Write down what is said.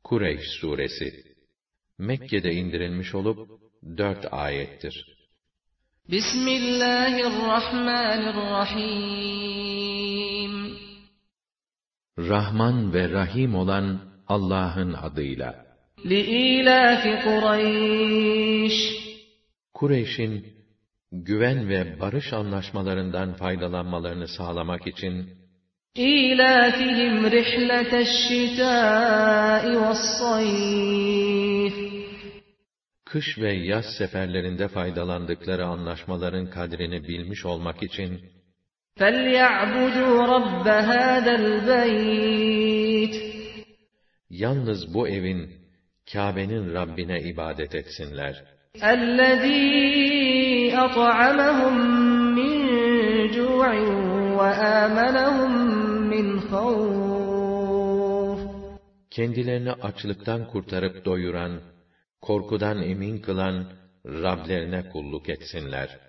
Kureyş suresi Mekke'de indirilmiş olup 4 ayettir. Bismillahirrahmanirrahim. Rahman ve Rahim olan Allah'ın adıyla. Li'ilafi Kureyş. Kureyş'in güven ve barış anlaşmalarından faydalanmalarını sağlamak için İlâfihim rihleteşşitâi ve's-sayf. Kış ve yaz seferlerinde faydalandıkları anlaşmaların kadrini bilmiş olmak için فَلْيَعْبُدُوا رَبَّ هَذَا الْبَيْتِ. yalnız bu evin, Kâbe'nin Rabbine ibadet etsinler. الَّذ۪ي أَطْعَمَهُمْ مِنْ جُوعٍ وَآمَنَهُمْ مِنْ خَوْفٍ. Kendilerini açlıktan kurtarıp doyuran, korkudan emin kılan Rablerine kulluk etsinler.